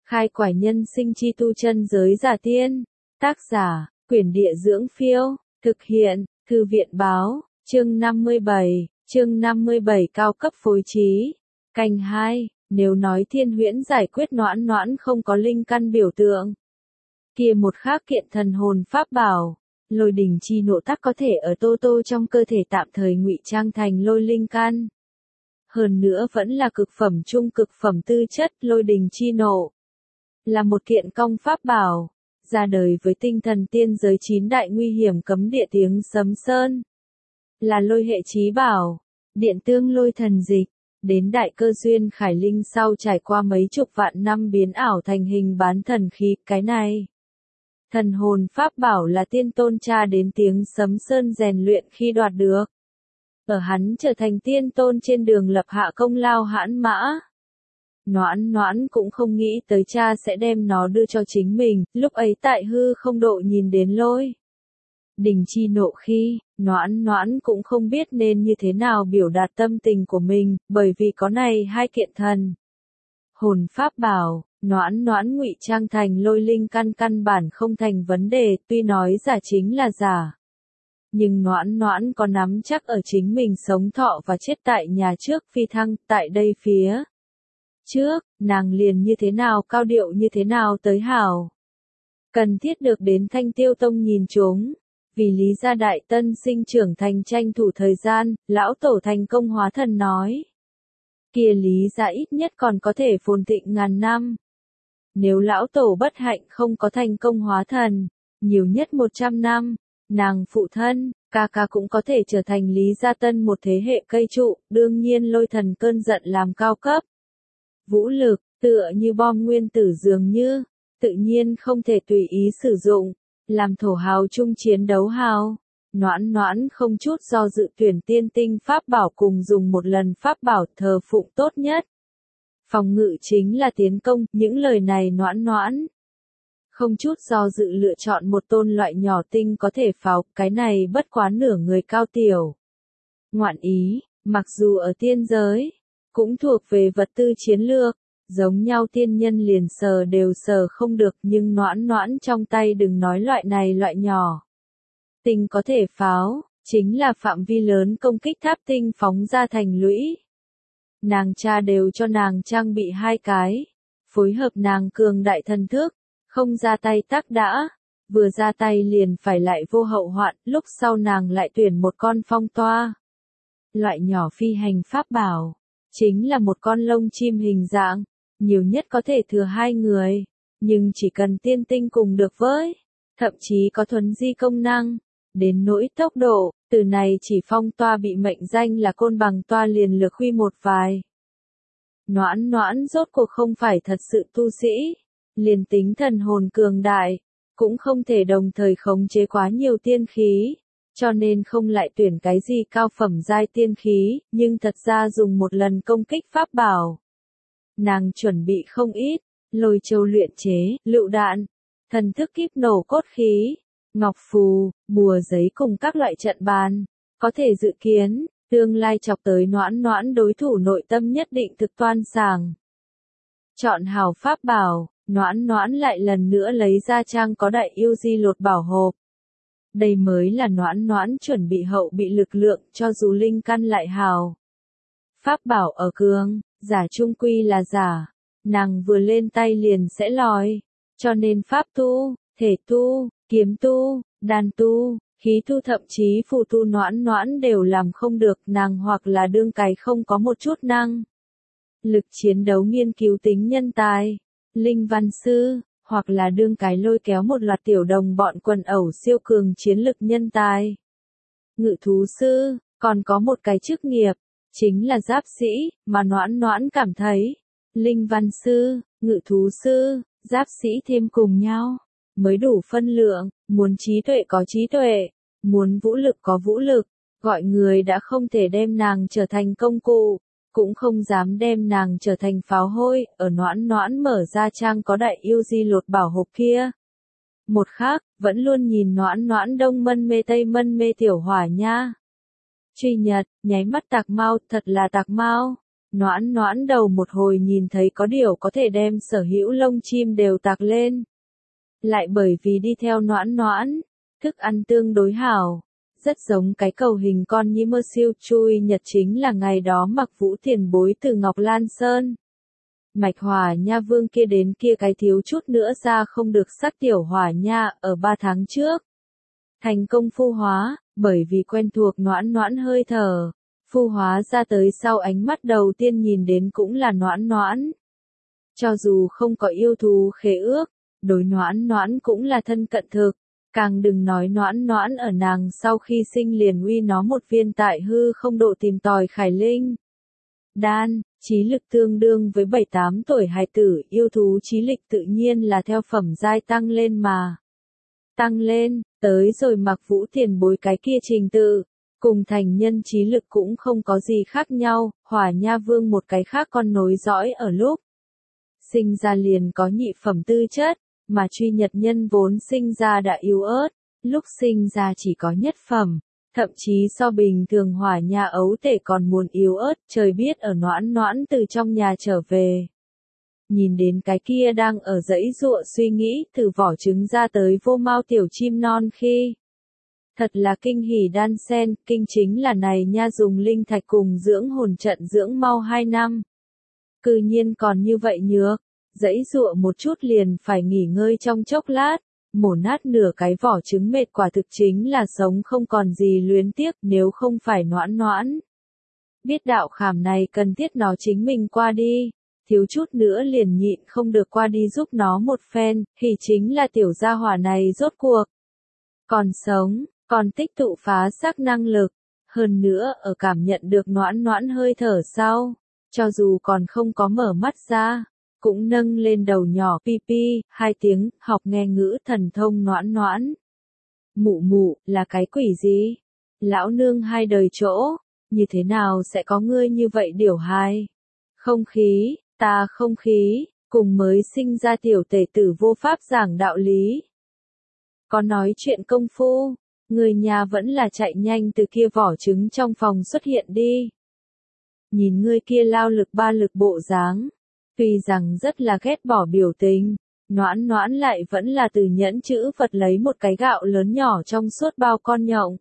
Khai quải nhân sinh chi tu chân giới giả tiên. Tác giả, Quyển Địa Dưỡng Phiêu. Thực hiện, Thư viện Báo. Chương 57 cao cấp phối trí. Canh 2, nếu nói Thiên Huyễn giải quyết Noãn Noãn không có linh căn biểu tượng, kia một khác kiện thần hồn pháp bảo, lôi đình chi nộ tắc có thể ở Tô Tô trong cơ thể tạm thời ngụy trang thành lôi linh căn. Hơn nữa vẫn là cực phẩm trung cực phẩm tư chất lôi đình chi nộ. Là một kiện công pháp bảo, ra đời với tinh thần tiên giới 9 đại nguy hiểm cấm địa tiếng sấm sơn. Là lôi hệ chí bảo, điện tương lôi thần dịch, đến đại cơ duyên khải linh sau trải qua mấy chục vạn năm biến ảo thành hình bán thần khí, cái này. Thần hồn pháp bảo là tiên tôn cha đến tiếng sấm sơn rèn luyện khi đoạt được. Ở hắn trở thành tiên tôn trên đường lập hạ công lao hãn mã. Noãn Noãn cũng không nghĩ tới cha sẽ đem nó đưa cho chính mình, lúc ấy tại hư không độ nhìn đến lôi đình chi nộ khi, Noãn Noãn cũng không biết nên như thế nào biểu đạt tâm tình của mình, bởi vì có này hai kiện thần hồn pháp bảo, Noãn Noãn ngụy trang thành lôi linh căn bản không thành vấn đề, tuy nói giả chính là giả. Nhưng Noãn Noãn có nắm chắc ở chính mình sống thọ và chết tại nhà trước phi thăng, tại đây phía trước, nàng liền như thế nào cao điệu như thế nào tới hảo. Cần thiết được đến Thanh Tiêu Tông nhìn chúng, vì Lý gia đại tân sinh trưởng thành tranh thủ thời gian, lão tổ thành công hóa thần nói. Kia Lý gia ít nhất còn có thể phồn thịnh ngàn năm. Nếu lão tổ bất hạnh không có thành công hóa thần, nhiều nhất 100 năm, nàng phụ thân, ca ca cũng có thể trở thành Lý gia tân một thế hệ cây trụ, đương nhiên lôi thần cơn giận làm cao cấp. Vũ lực, tựa như bom nguyên tử dường như, tự nhiên không thể tùy ý sử dụng, làm thổ hào chung chiến đấu hào. Noãn Noãn không chút do dự tuyển tiên tinh pháp bảo cùng dùng một lần pháp bảo thờ phụng tốt nhất. Phòng ngự chính là tiến công, những lời này Noãn Noãn không chút do dự lựa chọn một tôn loại nhỏ tinh có thể pháo, cái này bất quá nửa người cao tiểu. Ngoạn ý, mặc dù ở tiên giới, cũng thuộc về vật tư chiến lược, giống nhau tiên nhân liền sờ đều sờ không được, nhưng Noãn Noãn trong tay đừng nói loại này loại nhỏ. Tinh có thể pháo, chính là phạm vi lớn công kích tháp tinh phóng ra thành lũy. Nàng cha đều cho nàng trang bị 2 cái, phối hợp nàng cường đại thần thức, không ra tay tác đã, vừa ra tay liền phải lại vô hậu hoạn, lúc sau nàng lại tuyển một con phong toa. Loại nhỏ phi hành pháp bảo, chính là một con lông chim hình dạng, nhiều nhất có thể thừa 2 người, nhưng chỉ cần tiên tinh cùng được với, thậm chí có thuấn di công năng, đến nỗi tốc độ, từ này chỉ phong toa bị mệnh danh là côn bằng toa liền lược huy một vài. Noãn Noãn rốt cuộc không phải thật sự tu sĩ, liền tính thần hồn cường đại, cũng không thể đồng thời khống chế quá nhiều tiên khí, cho nên không lại tuyển cái gì cao phẩm giai tiên khí, nhưng thật ra dùng một lần công kích pháp bảo. Nàng chuẩn bị không ít, lôi châu luyện chế, lựu đạn, thần thức kíp nổ cốt khí, ngọc phù, bùa giấy cùng các loại trận bàn, có thể dự kiến, tương lai chọc tới Noãn Noãn đối thủ nội tâm nhất định thực toan sàng. Chọn hảo pháp bảo, Noãn Noãn lại lần nữa lấy ra trang có đại yêu di lột bảo hộp. Đây mới là Noãn Noãn chuẩn bị hậu bị lực lượng cho dù linh căn lại hào. Pháp bảo ở cường, giả trung quy là giả, nàng vừa lên tay liền sẽ lòi, cho nên pháp tu, thể tu, kiếm tu, đan tu, khí tu thậm chí phù tu Noãn Noãn đều làm không được, nàng hoặc là đương cái không có một chút năng lực chiến đấu nghiên cứu tính nhân tài, linh văn sư, hoặc là đương cái lôi kéo một loạt tiểu đồng bọn quần ẩu siêu cường chiến lực nhân tài. Ngự thú sư, còn có một cái chức nghiệp, chính là giáp sĩ, mà Noãn Noãn cảm thấy, linh văn sư, ngự thú sư, giáp sĩ thêm cùng nhau, mới đủ phân lượng, muốn trí tuệ có trí tuệ, muốn vũ lực có vũ lực, gọi người đã không thể đem nàng trở thành công cụ, cũng không dám đem nàng trở thành pháo hôi, ở Noãn Noãn mở ra trang có đại yêu di lột bảo hộp kia. Một khác, vẫn luôn nhìn Noãn Noãn đông mân mê tây mân mê tiểu hỏa nha. Truy Nhật, nháy mắt tạc mau, thật là tạc mau. Noãn noãn đầu một hồi nhìn thấy có điều có thể đem sở hữu lông chim đều tạc lên. Lại bởi vì đi theo noãn noãn, thức ăn tương đối hảo, rất giống cái cầu hình con nhím mơ siêu chui nhật chính là ngày đó mặc Vũ tiền bối từ Ngọc Lan Sơn. Mạch Hỏa Nha Vương kia đến kia cái thiếu chút nữa ra không được sắc tiểu Hỏa Nha ở 3 tháng trước. Thành công phu hóa, bởi vì quen thuộc noãn noãn hơi thở, phu hóa ra tới sau ánh mắt đầu tiên nhìn đến cũng là noãn noãn. Cho dù không có yêu thú khế ước, đối noãn noãn cũng là thân cận thực, càng đừng nói noãn noãn ở nàng sau khi sinh liền uy nó một viên tại hư không độ tìm tòi khải linh. Đan, trí lực tương đương với 7-8 tuổi hài tử, yêu thú trí lực tự nhiên là theo phẩm giai tăng lên mà. Tăng lên, tới rồi mặc Vũ tiền bối cái kia trình tự, cùng thành nhân trí lực cũng không có gì khác nhau, Hỏa Nha Vương một cái khác con nối dõi ở lúc sinh ra liền có nhị phẩm tư chất, mà truy nhật nhân vốn sinh ra đã yếu ớt, lúc sinh ra chỉ có nhất phẩm, thậm chí so bình thường Hỏa Nha ấu tể còn muốn yếu ớt, trời biết ở noãn noãn từ trong nhà trở về. Nhìn đến cái kia đang ở dãy dụa suy nghĩ từ vỏ trứng ra tới vô mao tiểu chim non khi. Thật là kinh hỉ đan sen, kinh chính là này nha dùng linh thạch cùng dưỡng hồn trận dưỡng mau 2 năm. Cư nhiên còn như vậy nhược, dãy dụa một chút liền phải nghỉ ngơi trong chốc lát, mổ nát nửa cái vỏ trứng mệt quả thực chính là sống không còn gì luyến tiếc nếu không phải noãn noãn. Biết đạo khảm này cần thiết nó chính mình qua đi. Thiếu chút nữa liền nhịn không được qua đi giúp nó một phen, thì chính là tiểu gia hỏa này rốt cuộc. Còn sống, còn tích tụ phá xác năng lực, hơn nữa ở cảm nhận được noãn noãn hơi thở sau, cho dù còn không có mở mắt ra, cũng nâng lên đầu nhỏ pi pi, 2 tiếng, học nghe ngữ thần thông noãn noãn. Mụ mụ, là cái quỷ gì? Lão nương 2 đời chỗ, như thế nào sẽ có ngươi như vậy điểu hài? Không khí. Ta không khí, cùng mới sinh ra tiểu tể tử vô pháp giảng đạo lý. Có nói chuyện công phu, người nhà vẫn là chạy nhanh từ kia vỏ trứng trong phòng xuất hiện đi. Nhìn người kia lao lực 3 lực bộ dáng, tuy rằng rất là ghét bỏ biểu tình, noãn noãn lại vẫn là từ nhẫn chữ vật lấy một cái gạo lớn nhỏ trong suốt bao con nhộng.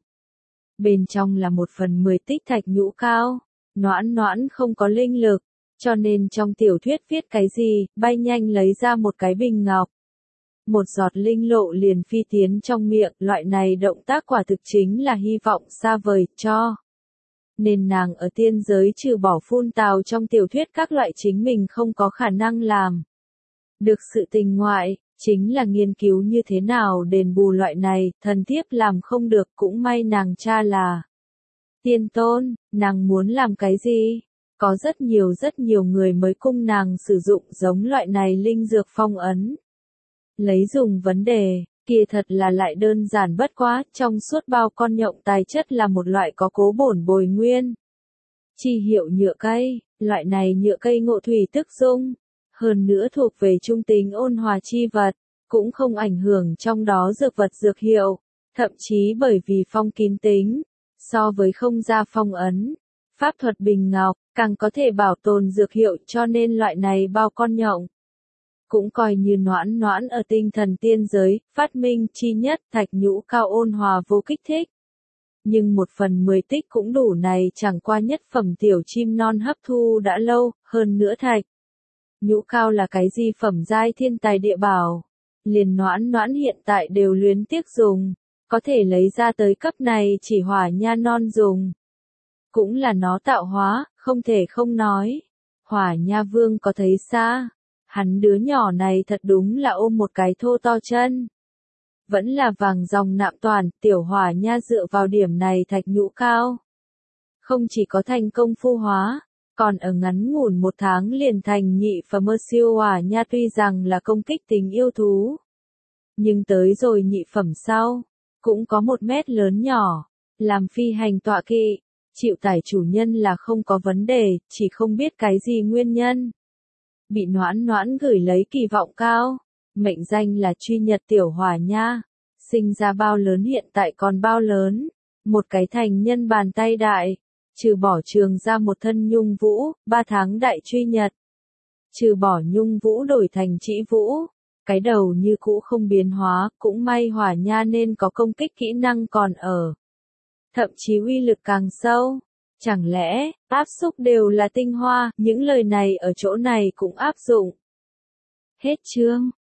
Bên trong là 1/10 tích thạch nhũ cao, noãn noãn không có linh lực. Cho nên trong tiểu thuyết viết cái gì, bay nhanh lấy ra một cái bình ngọc. Một giọt linh lộ liền phi tiến trong miệng, loại này động tác quả thực chính là hy vọng xa vời, cho. Nên nàng ở tiên giới trừ bỏ phun tào trong tiểu thuyết các loại chính mình không có khả năng làm. Được sự tình ngoại, chính là nghiên cứu như thế nào đền bù loại này, thần thiếp làm không được cũng may nàng cha là. Tiên tôn, nàng muốn làm cái gì? Có rất nhiều người mới cung nàng sử dụng giống loại này linh dược phong ấn. Lấy dùng vấn đề, kia thật là lại đơn giản bất quá, trong suốt bao con nhộng tài chất là một loại có cố bổn bồi nguyên. Chi hiệu nhựa cây, loại này nhựa cây ngộ thủy tức dung, hơn nữa thuộc về trung tính ôn hòa chi vật, cũng không ảnh hưởng trong đó dược vật dược hiệu, thậm chí bởi vì phong kín tính, so với không ra phong ấn. Pháp thuật bình ngọc, càng có thể bảo tồn dược hiệu cho nên loại này bao con nhộng. Cũng coi như noãn noãn ở tinh thần tiên giới, phát minh chi nhất thạch nhũ cao ôn hòa vô kích thích. Nhưng 1/10 tích cũng đủ này chẳng qua nhất phẩm tiểu chim non hấp thu đã lâu, hơn nữa thạch. Nhũ cao là cái gì phẩm giai thiên tài địa bảo. Liền noãn noãn hiện tại đều luyến tiếc dùng, có thể lấy ra tới cấp này chỉ Hỏa Nha non dùng. Cũng là nó tạo hóa, không thể không nói. Hỏa Nha Vương có thấy xa, hắn đứa nhỏ này thật đúng là ôm một cái thô to chân. Vẫn là vàng dòng nạm toàn, tiểu Hỏa Nha dựa vào điểm này thạch nhũ cao. Không chỉ có thành công phu hóa, còn ở ngắn ngủn 1 tháng liền thành nhị phẩm mơ siêu Hỏa Nha tuy rằng là công kích tính yêu thú. Nhưng tới rồi nhị phẩm sau, cũng có 1 mét lớn nhỏ, làm phi hành tọa kỵ. Chịu tải chủ nhân là không có vấn đề, chỉ không biết cái gì nguyên nhân. Bị noãn noãn gửi lấy kỳ vọng cao, mệnh danh là truy nhật tiểu Hỏa Nha, sinh ra bao lớn hiện tại còn bao lớn, một cái thành nhân bàn tay đại, Trừ bỏ trường ra một thân nhung vũ, 3 tháng đại truy nhật. Trừ bỏ nhung vũ đổi thành trĩ vũ, cái đầu như cũ không biến hóa, cũng may hỏa nha nên có công kích kỹ năng còn ở. Thậm chí uy lực càng sâu. Chẳng lẽ, áp xúc đều là tinh hoa, những lời này ở chỗ này cũng áp dụng. Hết chương.